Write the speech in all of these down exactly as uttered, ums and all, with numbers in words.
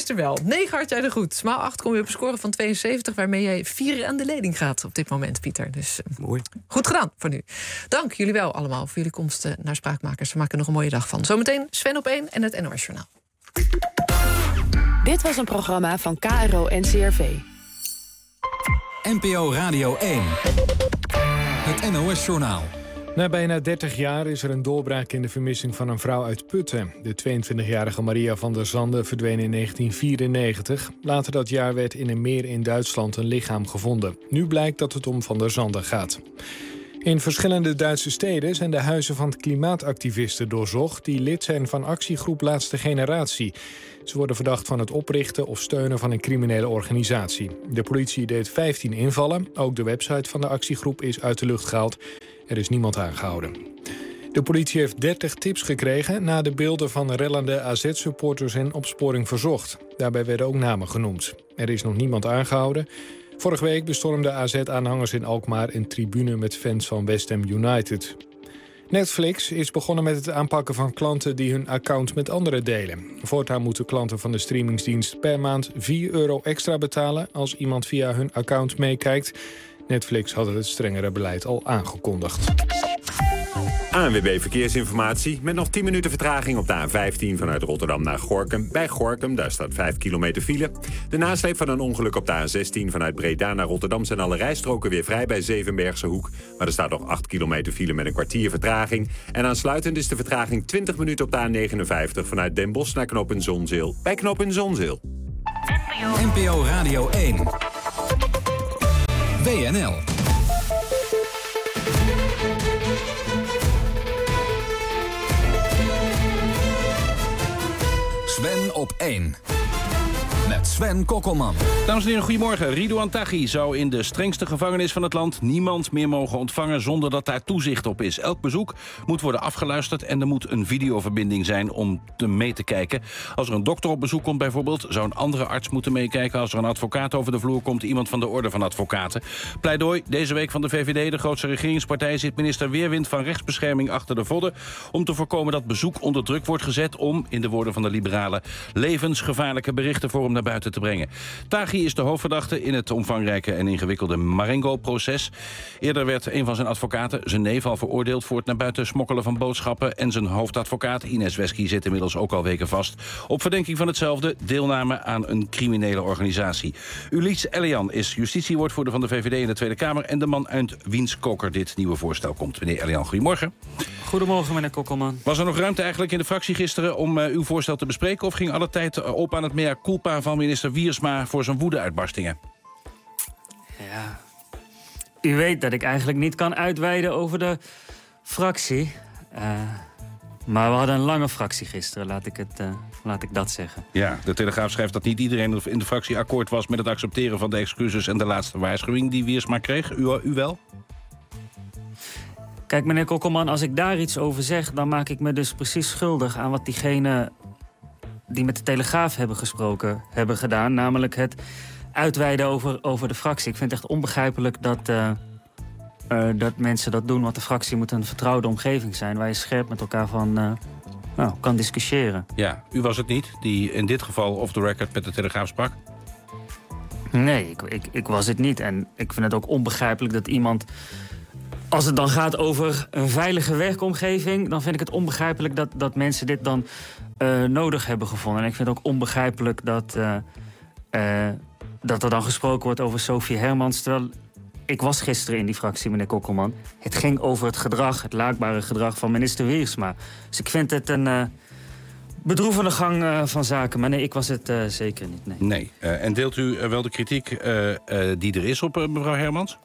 gisteren wel. negen had jij er goed. Maal acht kom je op een score van tweeënzeventig... waarmee jij vier aan de leiding gaat op dit moment, Pieter. Dus uh, mooi. Goed gedaan voor nu. Dank jullie wel allemaal voor jullie komst uh, naar Spraakmakers. We maken er nog een mooie dag van. Zometeen Sven op één en het N O S Journaal. Dit was een programma van K R O N C R V. N P O Radio één. Het N O S Journaal. Na bijna dertig jaar is er een doorbraak in de vermissing van een vrouw uit Putten. De tweeëntwintigjarige Maria van der Zande verdween in negentien vierennegentig. Later dat jaar werd in een meer in Duitsland een lichaam gevonden. Nu blijkt dat het om Van der Zande gaat. In verschillende Duitse steden zijn de huizen van klimaatactivisten doorzocht die lid zijn van actiegroep Laatste Generatie. Ze worden verdacht van het oprichten of steunen van een criminele organisatie. De politie deed vijftien invallen. Ook de website van de actiegroep is uit de lucht gehaald. Er is niemand aangehouden. De politie heeft dertig tips gekregen na de beelden van rellende A Z-supporters en Opsporing Verzocht. Daarbij werden ook namen genoemd. Er is nog niemand aangehouden. Vorige week bestormden A Z-aanhangers in Alkmaar een tribune met fans van West Ham United. Netflix is begonnen met het aanpakken van klanten die hun account met anderen delen. Voortaan moeten klanten van de streamingsdienst per maand vier euro extra betalen als iemand via hun account meekijkt. Netflix had het strengere beleid al aangekondigd. A N W B Verkeersinformatie met nog tien minuten vertraging op de A vijftien vanuit Rotterdam naar Gorinchem. Bij Gorinchem, daar staat vijf kilometer file. De nasleep van een ongeluk op de A zestien vanuit Breda naar Rotterdam zijn alle rijstroken weer vrij bij Zevenbergse Hoek. Maar er staat nog acht kilometer file met een kwartier vertraging. En aansluitend is de vertraging twintig minuten op de A negenenvijftig vanuit Den Bosch naar knooppunt Zonzeel. Bij knooppunt Zonzeel. N P O Radio één. W N L. Sven op één. Met Sven Kokkelman. Dames en heren, goedemorgen. Ridouan Taghi zou in de strengste gevangenis van het land niemand meer mogen ontvangen zonder dat daar toezicht op is. Elk bezoek moet worden afgeluisterd en er moet een videoverbinding zijn om te mee te kijken. Als er een dokter op bezoek komt bijvoorbeeld, zou een andere arts moeten meekijken. Als er een advocaat over de vloer komt, iemand van de orde van advocaten. Pleidooi deze week van de V V D, de grootste regeringspartij, zit minister Weerwind van Rechtsbescherming achter de vodden om te voorkomen dat bezoek onder druk wordt gezet om, in de woorden van de liberalen, levensgevaarlijke berichten voor hem naar buiten te brengen. Taghi is de hoofdverdachte in het omvangrijke en ingewikkelde Marengo-proces. Eerder werd een van zijn advocaten, zijn neef, al veroordeeld voor het naar buiten smokkelen van boodschappen. En zijn hoofdadvocaat, Ines Wesky, zit inmiddels ook al weken vast op verdenking van hetzelfde, deelname aan een criminele organisatie. Ulysse Elian is justitiewoordvoerder van de V V D in de Tweede Kamer en de man uit wiens koker dit nieuwe voorstel komt. Meneer Elian, goedemorgen. Goedemorgen, meneer Kokkelman. Was er nog ruimte eigenlijk in de fractie gisteren om uh, uw voorstel te bespreken, of ging alle tijd op aan het mea culpa van minister Wiersma voor zijn woede-uitbarstingen? Ja, u weet dat ik eigenlijk niet kan uitweiden over de fractie. Uh, maar we hadden een lange fractie gisteren, laat ik, het, uh, laat ik dat zeggen. Ja, de Telegraaf schrijft dat niet iedereen in de fractie akkoord was met het accepteren van de excuses en de laatste waarschuwing die Wiersma kreeg. U, u wel? Kijk, meneer Kokkelman, als ik daar iets over zeg, dan maak ik me dus precies schuldig aan wat diegenen die met de Telegraaf hebben gesproken hebben gedaan. Namelijk het uitweiden over, over de fractie. Ik vind het echt onbegrijpelijk dat, uh, uh, dat mensen dat doen. Want de fractie moet een vertrouwde omgeving zijn waar je scherp met elkaar van uh, nou, kan discussiëren. Ja, u was het niet die in dit geval off the record met de Telegraaf sprak? Nee, ik, ik, ik was het niet. En ik vind het ook onbegrijpelijk dat iemand, als het dan gaat over een veilige werkomgeving, dan vind ik het onbegrijpelijk dat, dat mensen dit dan uh, nodig hebben gevonden. En ik vind het ook onbegrijpelijk dat, uh, uh, dat er dan gesproken wordt over Sophie Hermans. Terwijl ik was gisteren in die fractie, meneer Kokkelman. Het ging over het gedrag, het laakbare gedrag van minister Wiersma. Dus ik vind het een uh, bedroevende gang uh, van zaken. Maar nee, ik was het uh, zeker niet. Nee. nee. Uh, en deelt u uh, wel de kritiek uh, uh, die er is op uh, mevrouw Hermans?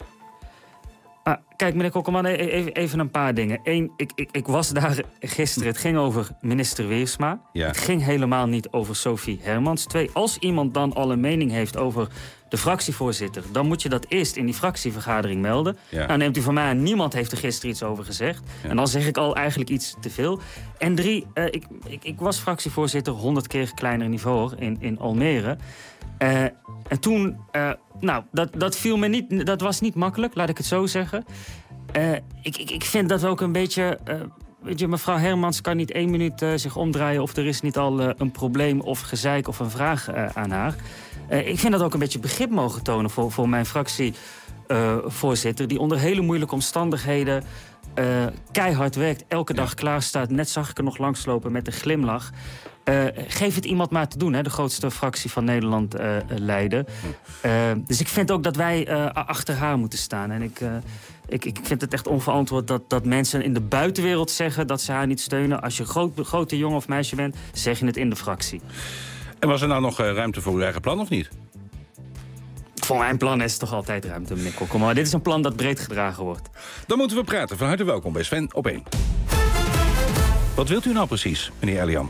Ah, kijk, meneer Kokkelman, even, even een paar dingen. Eén, ik, ik, ik was daar gisteren. Het ging over minister Wiersma. Ja. Het ging helemaal niet over Sophie Hermans. Twee, als iemand dan al een mening heeft over de fractievoorzitter, dan moet je dat eerst in die fractievergadering melden. Ja. Nou, neemt u van mij aan, niemand heeft er gisteren iets over gezegd. Ja. En dan zeg ik al eigenlijk iets te veel. En drie, uh, ik, ik, ik was fractievoorzitter honderd keer kleiner niveau in, in Almere. Uh, en toen, uh, nou, dat, dat viel me niet, dat was niet makkelijk, laat ik het zo zeggen. Uh, ik, ik, ik vind dat we ook een beetje uh, weet je, mevrouw Hermans kan niet één minuut uh, zich omdraaien... of er is niet al uh, een probleem of gezeik of een vraag uh, aan haar. Uh, ik vind dat ook een beetje begrip mogen tonen voor, voor mijn fractievoorzitter... Uh, die onder hele moeilijke omstandigheden uh, keihard werkt... elke dag ja. klaar staat. Net zag ik er nog langslopen met een glimlach... Uh, geef het iemand maar te doen, hè, de grootste fractie van Nederland uh, leiden. Uh, dus ik vind ook dat wij uh, achter haar moeten staan. En ik, uh, ik, ik vind het echt onverantwoord dat, dat mensen in de buitenwereld zeggen... dat ze haar niet steunen. Als je groot, grote jongen of meisje bent, zeg je het in de fractie. En was er nou nog uh, ruimte voor uw eigen plan of niet? Voor mijn plan is toch altijd ruimte, meneer Kok. Maar dit is een plan dat breed gedragen wordt. Dan moeten we praten. Van harte welkom bij Sven op één. Wat wilt u nou precies, meneer Elian?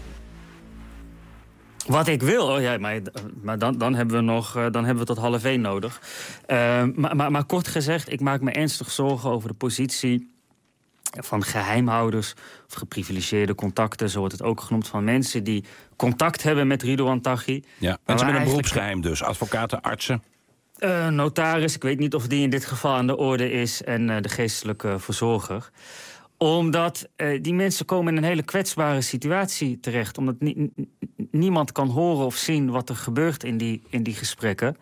Wat ik wil, oh ja, maar, maar dan, dan, hebben we nog, dan hebben we tot half één nodig. Uh, maar, maar, maar kort gezegd, ik maak me ernstig zorgen over de positie van geheimhouders of geprivilegeerde contacten, zo wordt het ook genoemd, van mensen die contact hebben met Ridouan Taghi. Ja, mensen met een beroepsgeheim dus, advocaten, artsen. Uh, notaris, ik weet niet of die in dit geval aan de orde is, en uh, de geestelijke verzorger. Omdat uh, die mensen komen in een hele kwetsbare situatie terecht. Omdat ni- niemand kan horen of zien wat er gebeurt in die, in die gesprekken.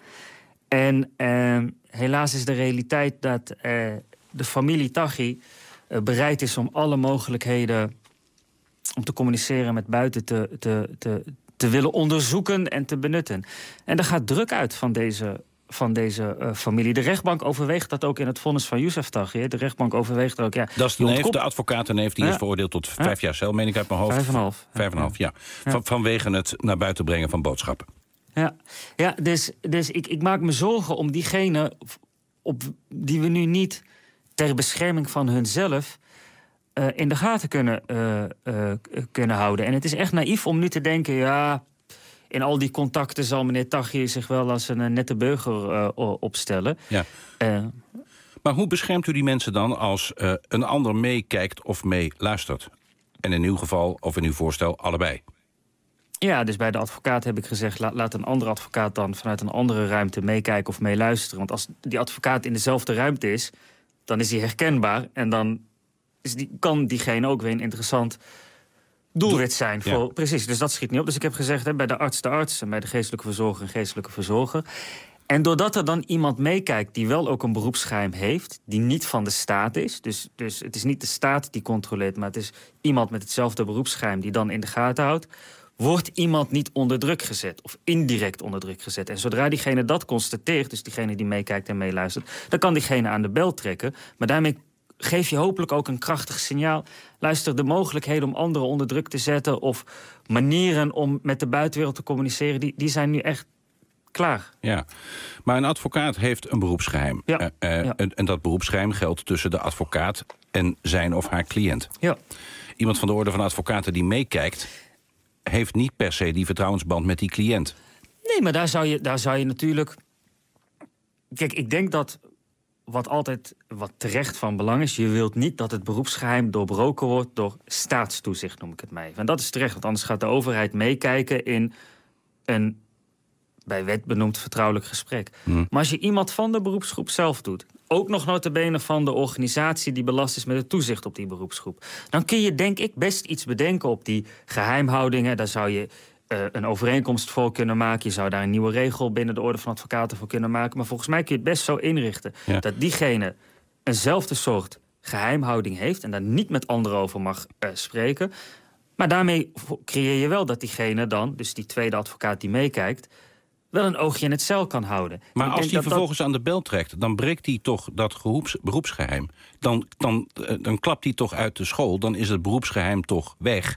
En uh, helaas is de realiteit dat uh, de familie Taghi uh, bereid is om alle mogelijkheden om te communiceren met buiten te, te, te, te willen onderzoeken en te benutten. En er gaat druk uit van deze... van deze uh, familie. De rechtbank overweegt dat ook in het vonnis van Youssef Taghi. De rechtbank overweegt er ook... Ja, dat is de neef, de advocatenneef, die ja. is veroordeeld tot ja. vijf jaar cel, meen ik uit mijn hoofd. Vijf en een half. Vijf en een half, ja. ja. Van, vanwege het naar buiten brengen van boodschappen. Ja, ja dus, dus ik, ik maak me zorgen om diegene op, die we nu niet ter bescherming van hunzelf uh, in de gaten kunnen, uh, uh, kunnen houden. En het is echt naïef om nu te denken... ja. In al die contacten zal meneer Taghi zich wel als een nette burger uh, opstellen. Ja. Uh, maar hoe beschermt u die mensen dan als uh, een ander meekijkt of meeluistert? En in uw geval, of in uw voorstel, allebei? Ja, dus bij de advocaat heb ik gezegd... La, laat een andere advocaat dan vanuit een andere ruimte meekijken of meeluisteren. Want als die advocaat in dezelfde ruimte is, dan is hij herkenbaar. En dan is die, kan diegene ook weer een interessant... doelwit zijn. Voor, ja. Precies, dus dat schiet niet op. Dus ik heb gezegd, hè, bij de arts de arts... en bij de geestelijke verzorger een geestelijke verzorger. En doordat er dan iemand meekijkt die wel ook een beroepsgeheim heeft... die niet van de staat is, dus, dus het is niet de staat die controleert... maar het is iemand met hetzelfde beroepsgeheim die dan in de gaten houdt... wordt iemand niet onder druk gezet of indirect onder druk gezet. En zodra diegene dat constateert, dus diegene die meekijkt en meeluistert... dan kan diegene aan de bel trekken, maar daarmee... geef je hopelijk ook een krachtig signaal. Luister, de mogelijkheden om anderen onder druk te zetten... of manieren om met de buitenwereld te communiceren... die, die zijn nu echt klaar. Ja, maar een advocaat heeft een beroepsgeheim. Ja. Uh, uh, ja. en, en dat beroepsgeheim geldt tussen de advocaat... en zijn of haar cliënt. Ja. Iemand van de orde van advocaten die meekijkt... heeft niet per se die vertrouwensband met die cliënt. Nee, maar daar zou je, daar zou je natuurlijk... Kijk, ik denk dat... wat altijd wat terecht van belang is... je wilt niet dat het beroepsgeheim doorbroken wordt... door staatstoezicht, noem ik het maar even. En dat is terecht, want anders gaat de overheid meekijken... in een bij wet benoemd vertrouwelijk gesprek. Hmm. Maar als je iemand van de beroepsgroep zelf doet... ook nog nota bene van de organisatie die belast is... met het toezicht op die beroepsgroep... dan kun je, denk ik, best iets bedenken op die geheimhoudingen. Daar zou je... Uh, een overeenkomst voor kunnen maken. Je zou daar een nieuwe regel binnen de orde van advocaten voor kunnen maken. Maar volgens mij kun je het best zo inrichten... Ja. dat diegene eenzelfde soort geheimhouding heeft... en daar niet met anderen over mag uh, spreken. Maar daarmee creëer je wel dat diegene dan... dus die tweede advocaat die meekijkt... wel een oogje in het zeil kan houden. Maar als die vervolgens dat... aan de bel trekt... dan breekt hij toch dat geroeps, beroepsgeheim. Dan, dan, uh, dan klapt hij toch uit de school. Dan is het beroepsgeheim toch weg...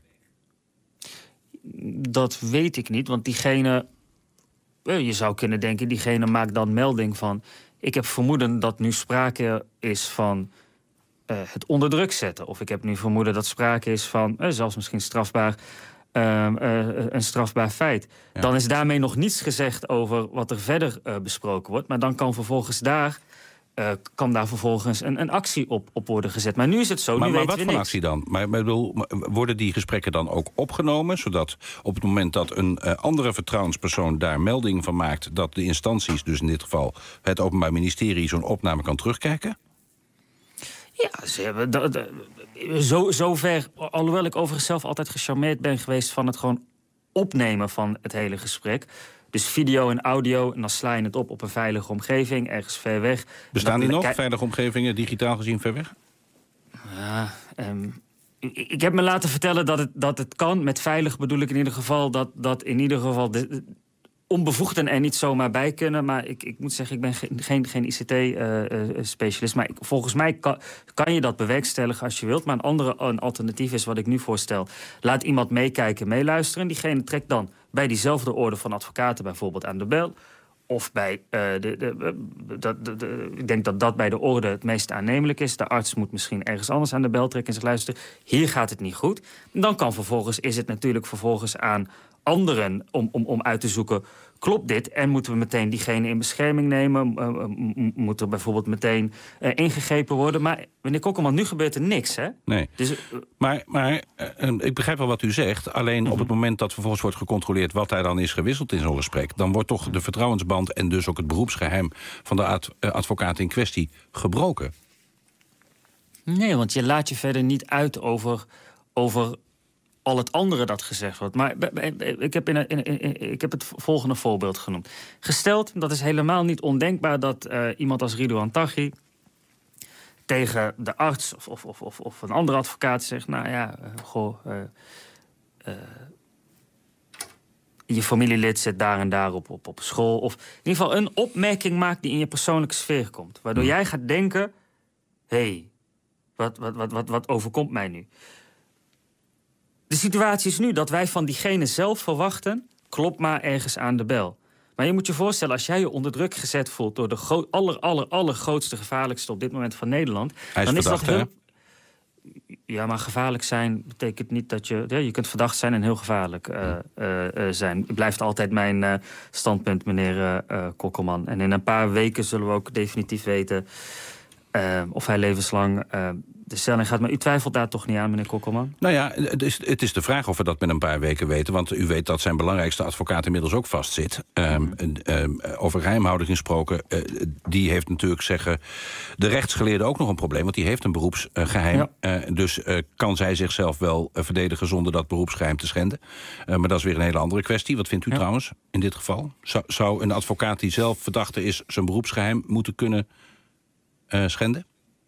Dat weet ik niet, want diegene... Je zou kunnen denken, diegene maakt dan melding van... ik heb vermoeden dat nu sprake is van uh, het onder druk zetten. Of ik heb nu vermoeden dat sprake is van... Uh, zelfs misschien strafbaar, uh, uh, een strafbaar feit. Ja. Dan is daarmee nog niets gezegd over wat er verder uh, besproken wordt. Maar dan kan vervolgens daar... Uh, kan daar vervolgens een, een actie op, op worden gezet. Maar nu is het zo, maar, nu maar weten wat we voor niks. actie dan? Maar, maar bedoel, worden die gesprekken dan ook opgenomen... zodat op het moment dat een uh, andere vertrouwenspersoon daar melding van maakt... dat de instanties, dus in dit geval het Openbaar Ministerie... zo'n opname kan terugkijken? Ja, ze hebben... Dat, dat, zo, zover, alhoewel ik overigens zelf altijd gecharmeerd ben geweest van het gewoon opnemen van het hele gesprek. Dus video en audio, en dan sla je het op op een veilige omgeving, ergens ver weg. Bestaan die nog, veilige omgevingen, digitaal gezien ver weg? Ja, um, ik, ik heb me laten vertellen dat het, dat het kan. Met veilig bedoel ik in ieder geval dat, dat in ieder geval de, de onbevoegden er niet zomaar bij kunnen. Maar ik, ik moet zeggen, ik ben geen, geen, geen I C T-specialist. Uh, uh, maar ik, volgens mij kan, kan je dat bewerkstelligen als je wilt. Maar een andere een alternatief is wat ik nu voorstel. Laat iemand meekijken, meeluisteren. En diegene trekt dan bij diezelfde orde van advocaten bijvoorbeeld aan de bel. Of bij, uh, de, de, de, de, de, de, ik denk dat dat bij de orde het meest aannemelijk is. De arts moet misschien ergens anders aan de bel trekken en zich luisteren. Hier gaat het niet goed. En dan kan vervolgens, is het natuurlijk vervolgens aan anderen om, om, om uit te zoeken, klopt dit? En moeten we meteen diegene in bescherming nemen? Uh, moet er bijvoorbeeld meteen uh, ingegrepen worden? Maar meneer Kokkelman, nu gebeurt er niks, hè? Nee, dus, uh, maar, maar uh, ik begrijp wel wat u zegt. Alleen uh-huh. op het moment dat vervolgens wordt gecontroleerd wat daar dan is gewisseld in zo'n gesprek, dan wordt toch de vertrouwensband en dus ook het beroepsgeheim van de ad, uh, advocaat in kwestie gebroken. Nee, want je laat je verder niet uit over, over al het andere dat gezegd wordt. Maar ik heb, in een, in, in, ik heb het volgende voorbeeld genoemd. Gesteld, dat is helemaal niet ondenkbaar, dat uh, iemand als Ridouan Taghi tegen de arts of, of, of, of een andere advocaat zegt, nou ja, uh, goh, uh, uh, je familielid zit daar en daar op, op, op school. Of in ieder geval een opmerking maakt die in je persoonlijke sfeer komt. Waardoor jij gaat denken, hé, hey, wat, wat, wat, wat, wat overkomt mij nu? De situatie is nu dat wij van diegene zelf verwachten, klop maar ergens aan de bel. Maar je moet je voorstellen, als jij je onder druk gezet voelt door de gro- aller, aller, allergrootste, gevaarlijkste op dit moment van Nederland, Hij is dan is verdacht, dat heel... Ja, maar gevaarlijk zijn betekent niet dat je... Ja, je kunt verdacht zijn en heel gevaarlijk uh, uh, uh, zijn. Het blijft altijd mijn uh, standpunt, meneer uh, uh, Kokkelman. En in een paar weken zullen we ook definitief weten uh, of hij levenslang uh, de cel in gaat. Maar u twijfelt daar toch niet aan, meneer Kokkelman? Nou ja, het is, het is de vraag of we dat met een paar weken weten. Want u weet dat zijn belangrijkste advocaat inmiddels ook vastzit. Um, um, over geheimhouding gesproken, uh, die heeft natuurlijk zeggen de rechtsgeleerde ook nog een probleem. Want die heeft een beroepsgeheim. Ja. Uh, dus uh, kan zij zichzelf wel uh, verdedigen zonder dat beroepsgeheim te schenden. Uh, maar dat is weer een hele andere kwestie. Wat vindt u ja. trouwens in dit geval? Zou, zou een advocaat die zelf verdachte is zijn beroepsgeheim moeten kunnen uh, schenden?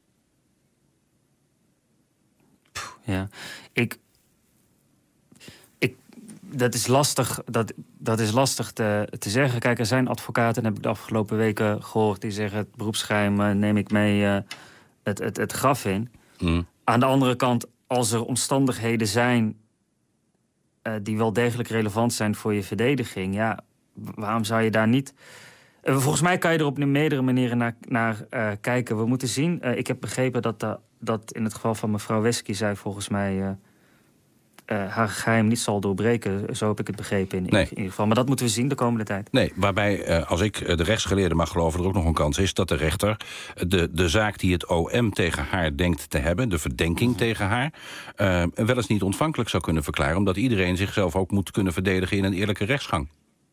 Ja, ik, ik, dat is lastig, dat, dat is lastig te, te zeggen. Kijk, er zijn advocaten, en heb ik de afgelopen weken gehoord, die zeggen het beroepsgeheim uh, neem ik mee uh, het, het, het graf in. Mm. Aan de andere kant, als er omstandigheden zijn uh, die wel degelijk relevant zijn voor je verdediging, ja, waarom zou je daar niet... Uh, volgens mij kan je er op meerdere manieren naar, naar uh, kijken. We moeten zien, uh, ik heb begrepen dat, uh, dat in het geval van mevrouw Wesky zij volgens mij uh, uh, haar geheim niet zal doorbreken. Zo heb ik het begrepen in, nee. in ieder geval. Maar dat moeten we zien de komende tijd. Nee, waarbij, uh, als ik de rechtsgeleerde mag geloven, er ook nog een kans is dat de rechter de, de zaak die het O M tegen haar denkt te hebben, de verdenking mm-hmm. tegen haar, uh, wel eens niet ontvankelijk zou kunnen verklaren, omdat iedereen zichzelf ook moet kunnen verdedigen in een eerlijke rechtsgang.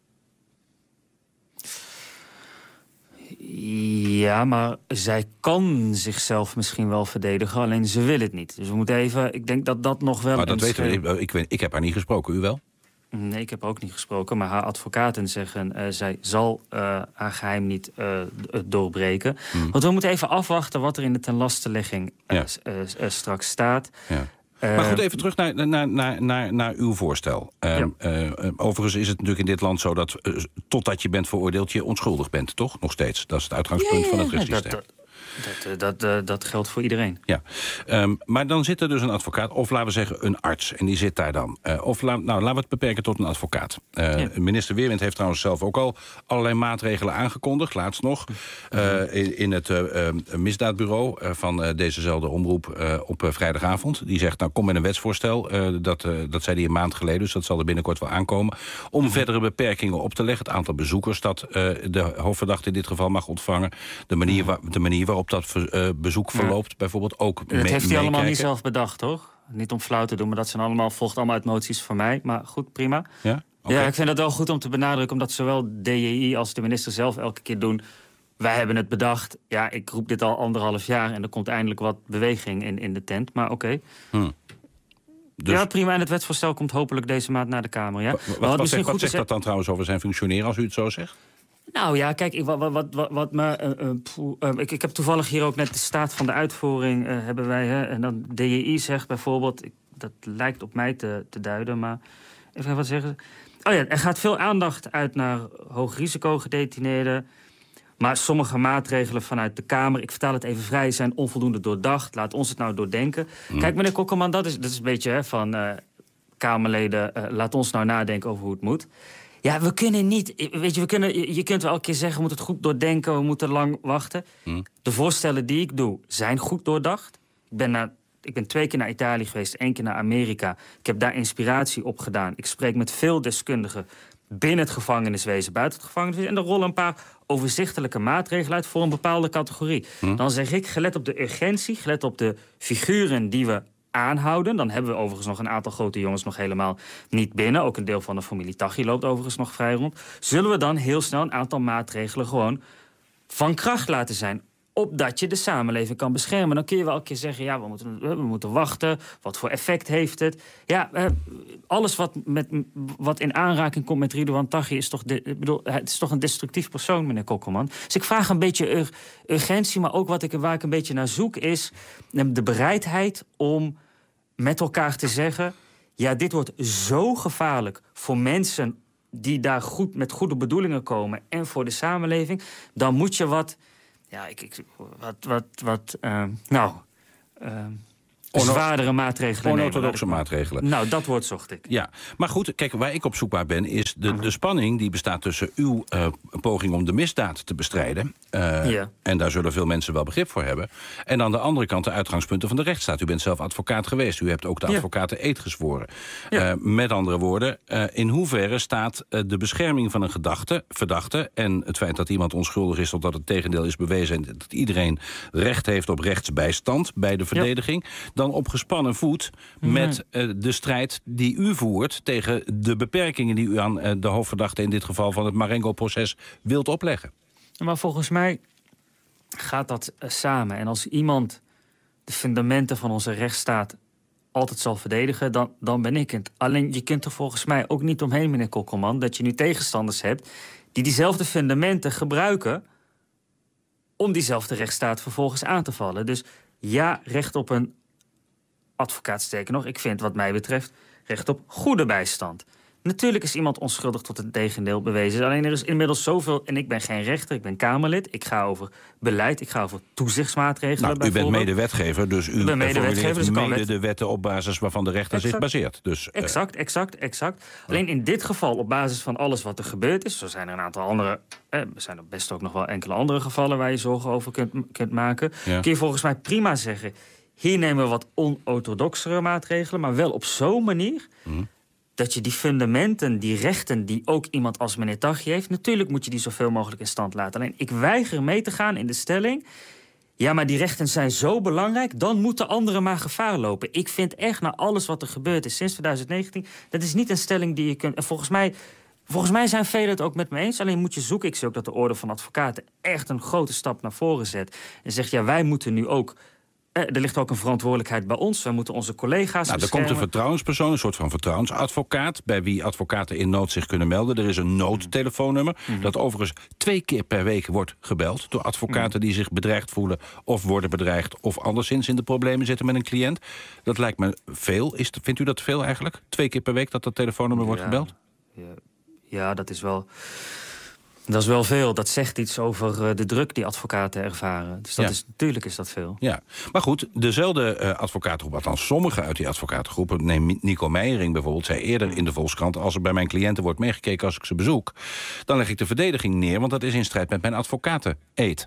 Ja, maar zij kan zichzelf misschien wel verdedigen, alleen ze wil het niet. Dus we moeten even, ik denk dat dat nog wel... Maar dat weten we, ik, ik, ik heb haar niet gesproken, u wel? Nee, ik heb ook niet gesproken, maar haar advocaten zeggen, uh, zij zal uh, haar geheim niet uh, doorbreken. Hmm. Want we moeten even afwachten wat er in de tenlastelegging uh, ja. uh, uh, straks staat. Ja. Maar goed, even terug naar, naar, naar, naar, naar uw voorstel. Uh, ja. uh, overigens is het natuurlijk in dit land zo dat uh, totdat je bent veroordeeld je onschuldig bent, toch? Nog steeds. Dat is het uitgangspunt ja, ja, van het rechtssysteem. Dat, dat, dat, dat, dat geldt voor iedereen. Ja, um, maar dan zit er dus een advocaat, of laten we zeggen een arts, en die zit daar dan. Uh, of la, nou, laten we het beperken tot een advocaat. Uh, ja. Minister Weerwind heeft trouwens zelf ook al allerlei maatregelen aangekondigd, laatst nog. Uh, in, in het uh, uh, misdaadbureau uh, van uh, dezezelfde omroep uh, op uh, vrijdagavond. Die zegt, nou kom met een wetsvoorstel. Uh, dat, uh, dat zei hij een maand geleden, dus dat zal er binnenkort wel aankomen. Om mm-hmm. verdere beperkingen op te leggen. Het aantal bezoekers dat uh, de hoofdverdachte in dit geval mag ontvangen. De manier, waar, de manier waarop dat uh, bezoek verloopt, ja. bijvoorbeeld ook Dat mee, heeft hij allemaal niet zelf bedacht, toch? Niet om flauw te doen, maar dat zijn allemaal, volgt allemaal uit moties van mij. Maar goed, prima. Ja, okay. Ja, ik vind dat wel goed om te benadrukken, omdat zowel D J I als de minister zelf elke keer doen wij hebben het bedacht. Ja, ik roep dit al anderhalf jaar en er komt eindelijk wat beweging in, in de tent. Maar oké. Okay. Hmm. Dus... Ja, prima. En het wetsvoorstel komt hopelijk deze maand naar de Kamer. Ja? Wat, wat, wat, zegt, wat zegt dat dan trouwens over zijn functioneren, als u het zo zegt? Nou ja, kijk, ik, wat, wat, wat, wat me, uh, uh, poe, uh, ik, ik heb toevallig hier ook net de staat van de uitvoering uh, hebben wij. Hè, en dan D J I zegt bijvoorbeeld, ik, dat lijkt op mij te, te duiden, maar even wat zeggen. Oh ja, er gaat veel aandacht uit naar hoogrisicogedetineerden. Maar sommige maatregelen vanuit de Kamer, ik vertaal het even vrij, zijn onvoldoende doordacht. Laat ons het nou doordenken. Mm. Kijk, meneer Kokkelman, dat is, dat is een beetje hè, van uh, Kamerleden, uh, laat ons nou nadenken over hoe het moet. Ja, we kunnen niet, weet je, we kunnen, je, je kunt wel elke keer zeggen, we moeten het goed doordenken, we moeten lang wachten. Mm. De voorstellen die ik doe, zijn goed doordacht. Ik ben, naar, ik ben twee keer naar Italië geweest, één keer naar Amerika. Ik heb daar inspiratie op gedaan. Ik spreek met veel deskundigen binnen het gevangeniswezen, buiten het gevangeniswezen. En er rollen een paar overzichtelijke maatregelen uit voor een bepaalde categorie. Hm. Dan zeg ik, gelet op de urgentie, gelet op de figuren die we aanhouden. Dan hebben we overigens nog een aantal grote jongens nog helemaal niet binnen. Ook een deel van de familie Taghi loopt overigens nog vrij rond. Zullen we dan heel snel een aantal maatregelen gewoon van kracht laten zijn, opdat je de samenleving kan beschermen. Dan kun je wel een keer zeggen, ja, we moeten, we moeten wachten. Wat voor effect heeft het? Ja, eh, alles wat, met, wat in aanraking komt met Ridouan Taghi is toch, de, ik bedoel, het is toch een destructief persoon, meneer Kokkelman. Dus ik vraag een beetje ur, urgentie, maar ook wat ik, waar ik een beetje naar zoek is de bereidheid om met elkaar te zeggen, ja, dit wordt zo gevaarlijk voor mensen die daar goed met goede bedoelingen komen en voor de samenleving, dan moet je wat, ja, ik, ik wat, wat, wat, uh, nou, uh, zwaardere maatregelen onorthodoxe maatregelen. Nou, dat woord zocht ik. Ja, maar goed, kijk, waar ik op zoek naar ben, is de, de spanning die bestaat tussen uw uh, poging om de misdaad te bestrijden. Uh, ja. En daar zullen veel mensen wel begrip voor hebben. En aan de andere kant de uitgangspunten van de rechtsstaat. U bent zelf advocaat geweest. U hebt ook de advocaten eed gezworen. Ja. Uh, met andere woorden, uh, in hoeverre staat uh, de bescherming van een gedachte, verdachte, en het feit dat iemand onschuldig is totdat het tegendeel is bewezen en dat iedereen recht heeft op rechtsbijstand bij de verdediging, ja, dan op gespannen voet met uh, de strijd die u voert tegen de beperkingen die u aan uh, de hoofdverdachte in dit geval van het Marengo-proces wilt opleggen. Maar volgens mij gaat dat uh, samen. En als iemand de fundamenten van onze rechtsstaat altijd zal verdedigen, dan, dan ben ik het. Alleen je kunt er volgens mij ook niet omheen, meneer Kokkelman, dat je nu tegenstanders hebt die diezelfde fundamenten gebruiken om diezelfde rechtsstaat vervolgens aan te vallen. Dus ja, recht op een advocaat, sterker nog, ik vind wat mij betreft recht op goede bijstand. Natuurlijk is iemand onschuldig tot het tegendeel bewezen. Alleen er is inmiddels zoveel, en ik ben geen rechter, ik ben Kamerlid. Ik ga over beleid, ik ga over toezichtsmaatregelen. Nou, u bent medewetgever, dus u formuleert dus mede de wetten op basis waarvan de rechter exact. zich baseert. Dus, exact, exact, exact. Alleen in dit geval, op basis van alles wat er gebeurd is, zo zijn er een aantal andere, eh, er zijn er best ook nog wel enkele andere gevallen waar je zorgen over kunt, kunt maken. Ja. Kun je volgens mij prima zeggen, hier nemen we wat onorthodoxere maatregelen, maar wel op zo'n manier mm. dat je die fundamenten, die rechten die ook iemand als meneer Taghi heeft, natuurlijk moet je die zoveel mogelijk in stand laten. Alleen ik weiger mee te gaan in de stelling, ja, maar die rechten zijn zo belangrijk, dan moeten anderen maar gevaar lopen. Ik vind echt, na alles wat er gebeurd is sinds twintig negentien, dat is niet een stelling die je kunt. En volgens mij, volgens mij zijn velen het ook met me eens. Alleen moet je zoeken. Ik zie ook dat de Orde van Advocaten echt een grote stap naar voren zet. En zegt, ja, wij moeten nu ook. Er ligt ook een verantwoordelijkheid bij ons. Wij moeten onze collega's nou, er komt een vertrouwenspersoon, een soort van vertrouwensadvocaat, bij wie advocaten in nood zich kunnen melden. Er is een noodtelefoonnummer, mm-hmm. dat overigens twee keer per week wordt gebeld door advocaten mm-hmm. die zich bedreigd voelen of worden bedreigd of anderszins in de problemen zitten met een cliënt. Dat lijkt me veel. Is, vindt u dat veel eigenlijk? Twee keer per week dat dat telefoonnummer ja, wordt gebeld? Ja, ja, dat is wel. Dat is wel veel. Dat zegt iets over uh, de druk die advocaten ervaren. Dus dat ja. is, natuurlijk is dat veel. Ja, maar goed, dezelfde uh, advocatengroep, althans sommige uit die advocatengroepen, neem Nico Meijering bijvoorbeeld, zei eerder in de Volkskrant, als er bij mijn cliënten wordt meegekeken als ik ze bezoek, dan leg ik de verdediging neer, want dat is in strijd met mijn advocaten-eed.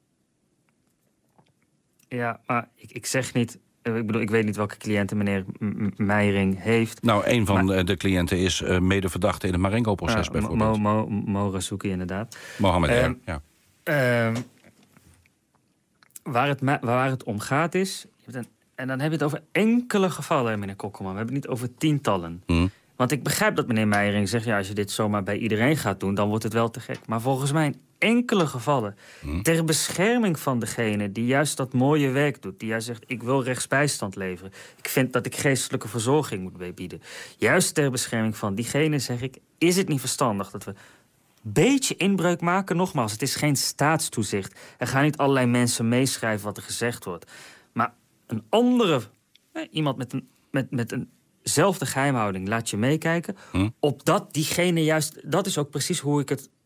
Ja, maar ik, ik zeg niet. Ik bedoel, ik weet niet welke cliënten meneer Meijering heeft. Nou, een van maar, de cliënten is uh, medeverdachte in het Marengo-proces uh, bijvoorbeeld. Mo, Mo, Mo Razouki, inderdaad. Mohammed uh, R, ja. Uh, waar, het, waar het om gaat is, een, en dan heb je het over enkele gevallen, meneer Kokkelman. We hebben het niet over tientallen. Hmm. Want ik begrijp dat meneer Meijering zegt, ja, als je dit zomaar bij iedereen gaat doen, dan wordt het wel te gek. Maar volgens mij, enkele gevallen, hmm. ter bescherming van degene die juist dat mooie werk doet, die juist zegt, ik wil rechtsbijstand leveren, ik vind dat ik geestelijke verzorging moet bieden, juist ter bescherming van diegene zeg ik, is het niet verstandig dat we een beetje inbreuk maken? Nogmaals, het is geen staatstoezicht. Er gaan niet allerlei mensen meeschrijven wat er gezegd wordt. Maar een andere, eh, iemand met een, met, met eenzelfde geheimhouding laat je meekijken, hmm. opdat diegene juist, dat is ook precies hoe ik het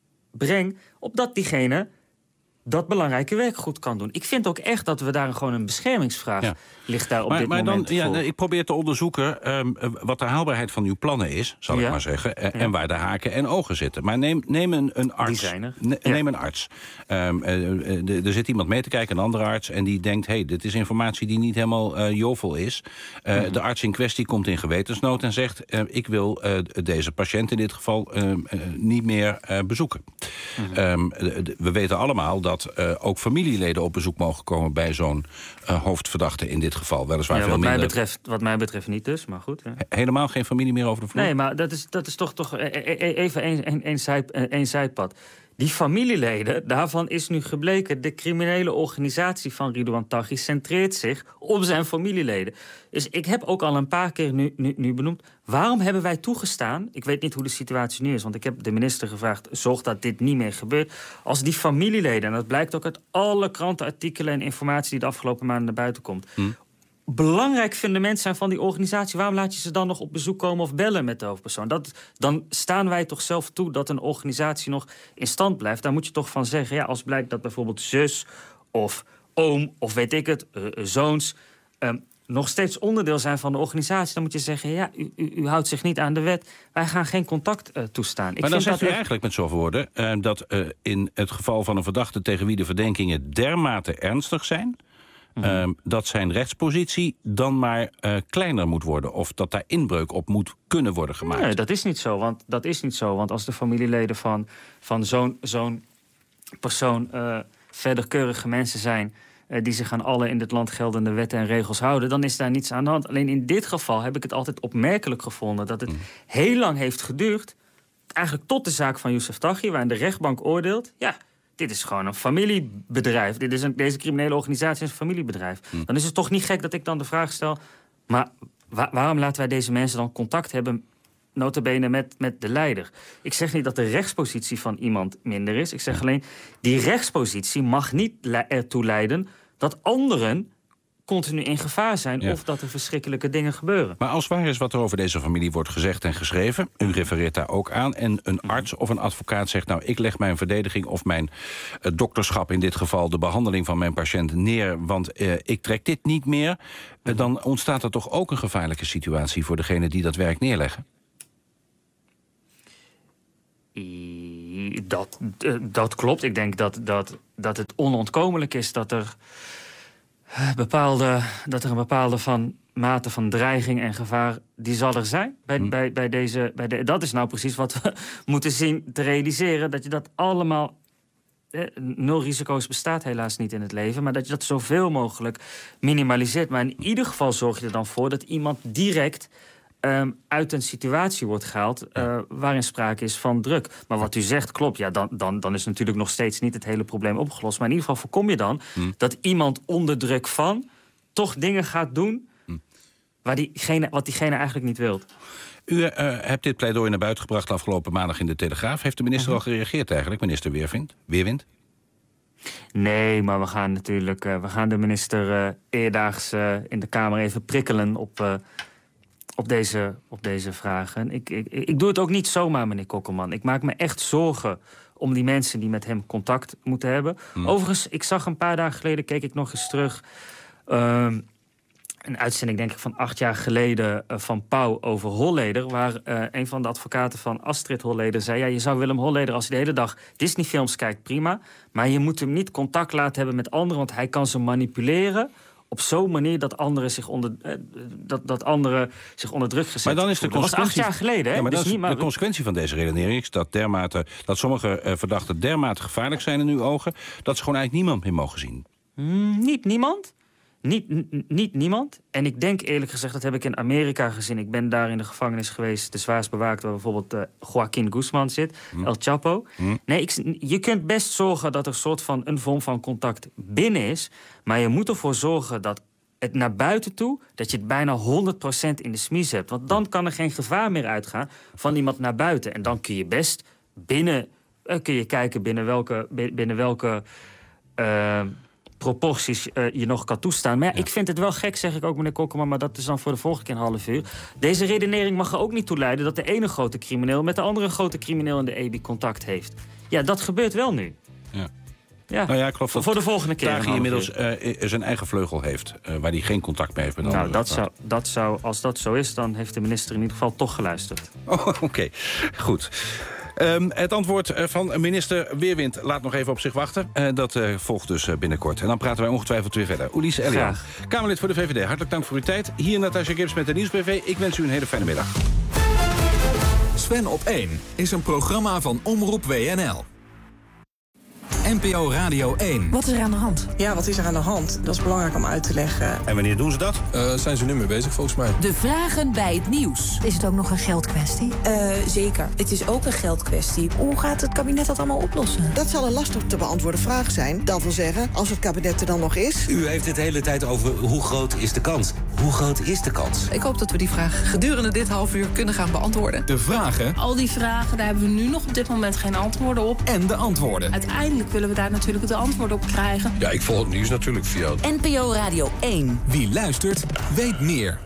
breng, opdat diegene dat belangrijke werk goed kan doen. Ik vind ook echt dat we daar gewoon een beschermingsvraag ja. ligt daar op maar, dit maar moment dan, ja, ik probeer te onderzoeken um, wat de haalbaarheid van uw plannen is, zal ja. ik maar zeggen, en, ja. en waar de haken en ogen zitten. Maar neem, neem een, een arts. Die zijn er. Ne, ja. Neem een arts. Um, uh, uh, er zit iemand mee te kijken, een andere arts, en die denkt, hé, hey, dit is informatie die niet helemaal uh, jovel is. Uh, mm-hmm. De arts in kwestie komt in gewetensnood en zegt, uh, ik wil uh, deze patiënt in dit geval uh, uh, niet meer uh, bezoeken. Mm-hmm. Um, de, de, we weten allemaal dat Uh, ook familieleden op bezoek mogen komen bij zo'n uh, hoofdverdachte in dit geval. Weliswaar ja, veel wat, mij minder. betreft, wat mij betreft niet dus, maar goed. Ja. He- helemaal geen familie meer over de vloer? Nee, maar dat is, dat is toch, toch even een, een, een, zij, een zijpad. Die familieleden, daarvan is nu gebleken, de criminele organisatie van Ridouan Taghi centreert zich op zijn familieleden. Dus ik heb ook al een paar keer nu, nu, nu benoemd, waarom hebben wij toegestaan, ik weet niet hoe de situatie nu is, want ik heb de minister gevraagd, zorg dat dit niet meer gebeurt, als die familieleden, en dat blijkt ook uit alle krantenartikelen en informatie die de afgelopen maanden naar buiten komt, hm. belangrijk fundament zijn van die organisatie. Waarom laat je ze dan nog op bezoek komen of bellen met de hoofdpersoon? Dat, dan staan wij toch zelf toe dat een organisatie nog in stand blijft. Daar moet je toch van zeggen, ja, als blijkt dat bijvoorbeeld zus of oom of weet ik het, uh, zoons um, nog steeds onderdeel zijn van de organisatie, dan moet je zeggen, ja, u, u, u houdt zich niet aan de wet. Wij gaan geen contact uh, toestaan. Ik maar dan vind zegt dat u eigenlijk met zoveel woorden uh, dat uh, in het geval van een verdachte tegen wie de verdenkingen dermate ernstig zijn, Um, dat zijn rechtspositie dan maar uh, kleiner moet worden, of dat daar inbreuk op moet kunnen worden gemaakt. Nee, dat is niet zo. Want, dat is niet zo, want als de familieleden van, van zo'n, zo'n persoon uh, verder keurige mensen zijn, uh, die zich aan alle in dit land geldende wetten en regels houden, dan is daar niets aan de hand. Alleen in dit geval heb ik het altijd opmerkelijk gevonden dat het mm. heel lang heeft geduurd, eigenlijk tot de zaak van Youssef Taghi, waarin de rechtbank oordeelt, ja, dit is gewoon een familiebedrijf. Dit is een, deze criminele organisatie is een familiebedrijf. Hm. Dan is het toch niet gek dat ik dan de vraag stel, maar wa- waarom laten wij deze mensen dan contact hebben, nota bene met, met de leider? Ik zeg niet dat de rechtspositie van iemand minder is. Ik zeg alleen, die rechtspositie mag niet le- ertoe leiden dat anderen continu in gevaar zijn, ja, of dat er verschrikkelijke dingen gebeuren. Maar als waar is wat er over deze familie wordt gezegd en geschreven, u refereert daar ook aan, en een arts of een advocaat zegt, nou, ik leg mijn verdediging of mijn uh, dokterschap, in dit geval de behandeling van mijn patiënt, neer, want uh, ik trek dit niet meer, uh, dan ontstaat er toch ook een gevaarlijke situatie voor degene die dat werk neerleggen? Dat, uh, dat klopt. Ik denk dat, dat, dat het onontkomelijk is dat er Bepaalde, dat er een bepaalde van mate van dreiging en gevaar, die zal er zijn. Bij, hmm. bij, bij deze, bij de, dat is nou precies wat we moeten zien te realiseren. Dat je dat allemaal, eh, nul risico's bestaat helaas niet in het leven, maar dat je dat zoveel mogelijk minimaliseert. Maar in ieder geval zorg je er dan voor dat iemand direct Um, uit een situatie wordt gehaald uh, waarin sprake is van druk. Maar wat u zegt klopt, ja, dan, dan, dan is natuurlijk nog steeds niet het hele probleem opgelost. Maar in ieder geval voorkom je dan hmm. dat iemand onder druk van toch dingen gaat doen hmm. waar diegene, wat diegene eigenlijk niet wil. U uh, hebt dit pleidooi naar buiten gebracht afgelopen maandag in de Telegraaf. Heeft de minister uh-huh. al gereageerd eigenlijk, minister Weerwind? Weerwind? Nee, maar we gaan natuurlijk uh, we gaan de minister uh, eerdaags uh, in de Kamer even prikkelen op Uh, Op deze, op deze vragen. Ik, ik, ik doe het ook niet zomaar, meneer Kokkelman. Ik maak me echt zorgen om die mensen die met hem contact moeten hebben. Hmm. Overigens, ik zag een paar dagen geleden, keek ik nog eens terug, Um, een uitzending, denk ik, van acht jaar geleden uh, van Pauw over Holleder, waar uh, een van de advocaten van Astrid Holleder zei, ja, je zou Willem Holleder, als hij de hele dag Disney-films kijkt, prima, maar je moet hem niet contact laten hebben met anderen, want hij kan ze manipuleren op zo'n manier dat anderen zich onder, eh, dat, dat anderen zich onder druk gezet. Maar dan is de consequentie, dat was acht jaar geleden, hè? Ja, maar dus dat is niet, maar... de consequentie van deze redenering is dat, dermate, dat sommige uh, verdachten dermate gevaarlijk zijn in uw ogen, dat ze gewoon eigenlijk niemand meer mogen zien. Mm, niet niemand? niet, n- niet niemand. En ik denk eerlijk gezegd, dat heb ik in Amerika gezien. Ik ben daar in de gevangenis geweest, de zwaarst bewaakt, waar bijvoorbeeld uh, Joaquin Guzman zit, hm. El Chapo. Hm. Nee, ik, je kunt best zorgen dat er een soort van een vorm van contact binnen is. Maar je moet ervoor zorgen dat het naar buiten toe, dat je het bijna honderd procent in de smies hebt. Want dan kan er geen gevaar meer uitgaan van iemand naar buiten. En dan kun je best binnen, uh, kun je kijken binnen welke, binnen welke uh, proporties uh, je nog kan toestaan. Maar ja, ja. ik vind het wel gek, zeg ik ook, meneer Kokkelman, maar dat is dan voor de volgende keer een half uur. Deze redenering mag er ook niet toe leiden dat de ene grote crimineel met de andere grote crimineel in de E B I contact heeft. Ja, dat gebeurt wel nu. Ja. Ja, nou ja, ik geloof dat voor de volgende keer. Taghi inmiddels uh, zijn eigen vleugel heeft, uh, waar hij geen contact mee heeft met nou, anderen. Dat zou, dat zou, als dat zo is, dan heeft de minister in ieder geval toch geluisterd. Oh, oké. Okay. Goed. Um, het antwoord van minister Weerwind laat nog even op zich wachten. Uh, dat uh, volgt dus uh, binnenkort. En dan praten wij ongetwijfeld weer verder. Ulysse Elian, Kamerlid voor de V V D. Hartelijk dank voor uw tijd. Hier Natasja Gibbs met de Nieuws B V. Ik wens u een hele fijne middag. Sven op één is een programma van Omroep W N L. N P O Radio één. Wat is er aan de hand? Ja, wat is er aan de hand? Dat is belangrijk om uit te leggen. En wanneer doen ze dat? Uh, zijn ze nu mee bezig, volgens mij. De vragen bij het nieuws. Is het ook nog een geldkwestie? Uh, zeker. Het is ook een geldkwestie. Hoe gaat het kabinet dat allemaal oplossen? Dat zal een lastig te beantwoorden vraag zijn. Dat wil zeggen, als het kabinet er dan nog is... U heeft het de hele tijd over hoe groot is de kans. Hoe groot is de kans? Ik hoop dat we die vraag gedurende dit half uur kunnen gaan beantwoorden. De vragen... Al die vragen, daar hebben we nu nog op dit moment geen antwoorden op. En de antwoorden. Uiteindelijk willen we daar natuurlijk de antwoorden op krijgen. Ja, ik volg het nieuws natuurlijk via... N P O Radio één. Wie luistert, weet meer.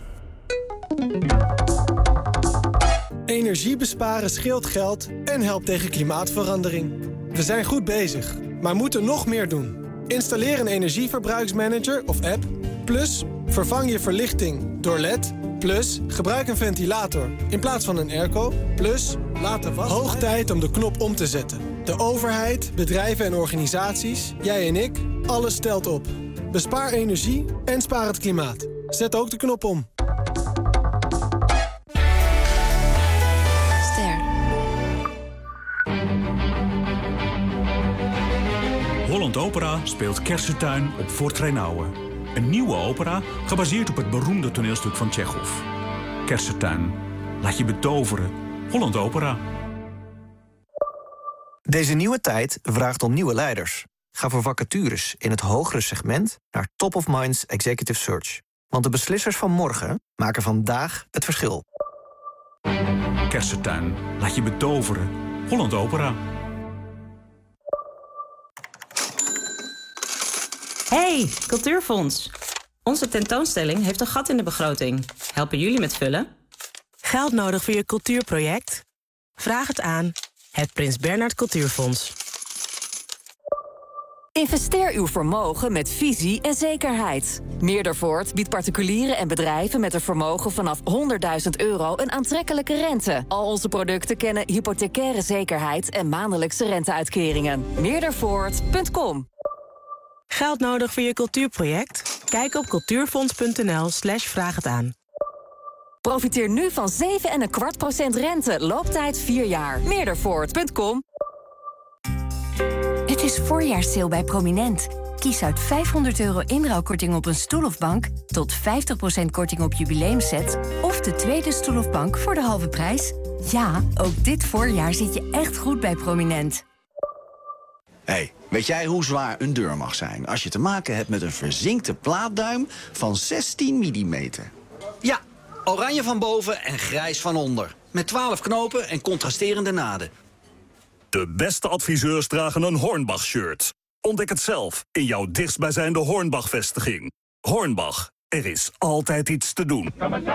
Energie besparen scheelt geld en helpt tegen klimaatverandering. We zijn goed bezig, maar moeten nog meer doen. Installeer een energieverbruiksmanager of app. Plus, vervang je verlichting door L E D. Plus, gebruik een ventilator in plaats van een airco. Plus, laat de was... Hoog tijd om de knop om te zetten. De overheid, bedrijven en organisaties, jij en ik, alles telt op. Bespaar energie en spaar het klimaat. Zet ook de knop om. Ster. Holland Opera speelt Kersentuin op Fort Rijnauwe. Een nieuwe opera gebaseerd op het beroemde toneelstuk van Tsjechov. Kersentuin. Laat je betoveren. Holland Opera. Deze nieuwe tijd vraagt om nieuwe leiders. Ga voor vacatures in het hogere segment naar Top of Minds Executive Search. Want de beslissers van morgen maken vandaag het verschil. Kersentuin. Laat je betoveren. Holland Opera. Hey, Cultuurfonds. Onze tentoonstelling heeft een gat in de begroting. Helpen jullie met vullen? Geld nodig voor je cultuurproject? Vraag het aan het Prins Bernhard Cultuurfonds. Investeer uw vermogen met visie en zekerheid. Meerdervoort biedt particulieren en bedrijven met een vermogen vanaf honderdduizend euro een aantrekkelijke rente. Al onze producten kennen hypothecaire zekerheid en maandelijkse renteuitkeringen. Meerdervoort punt com. Geld nodig voor je cultuurproject? Kijk op cultuurfonds.nl slash vraag het aan. Profiteer nu van zeven komma vijf kwart procent rente. Looptijd vier jaar. Meerdervoort punt com. Het is voorjaarssale bij Prominent. Kies uit vijfhonderd euro inruilkorting op een stoel of bank... tot vijftig procent korting op jubileumset... of de tweede stoel of bank voor de halve prijs. Ja, ook dit voorjaar zit je echt goed bij Prominent. Hey, weet jij hoe zwaar een deur mag zijn als je te maken hebt met een verzinkte plaatduim van zestien millimeter? Ja, oranje van boven en grijs van onder. Met twaalf knopen en contrasterende naden. De beste adviseurs dragen een Hornbach-shirt. Ontdek het zelf in jouw dichtstbijzijnde Hornbach-vestiging. Hornbach, er is altijd iets te doen.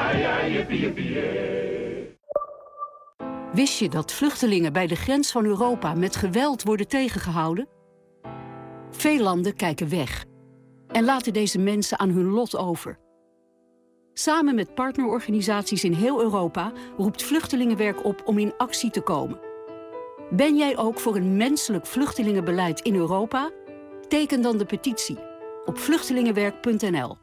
Wist je dat vluchtelingen bij de grens van Europa met geweld worden tegengehouden? Veel landen kijken weg en laten deze mensen aan hun lot over. Samen met partnerorganisaties in heel Europa roept Vluchtelingenwerk op om in actie te komen. Ben jij ook voor een menselijk vluchtelingenbeleid in Europa? Teken dan de petitie op vluchtelingenwerk punt n l.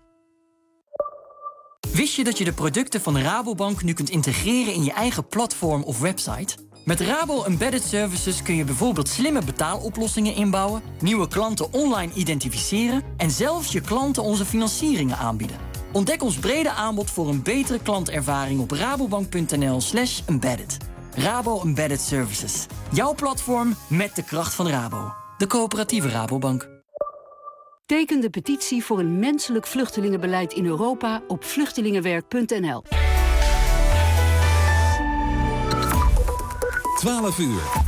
Wist je dat je de producten van Rabobank nu kunt integreren in je eigen platform of website? Met Rabo Embedded Services kun je bijvoorbeeld slimme betaaloplossingen inbouwen, nieuwe klanten online identificeren en zelfs je klanten onze financieringen aanbieden. Ontdek ons brede aanbod voor een betere klantervaring op rabobank.nl slash embedded. Rabo Embedded Services. Jouw platform met de kracht van Rabo. De coöperatieve Rabobank. Teken de petitie voor een menselijk vluchtelingenbeleid in Europa op vluchtelingenwerk punt n l. twaalf uur.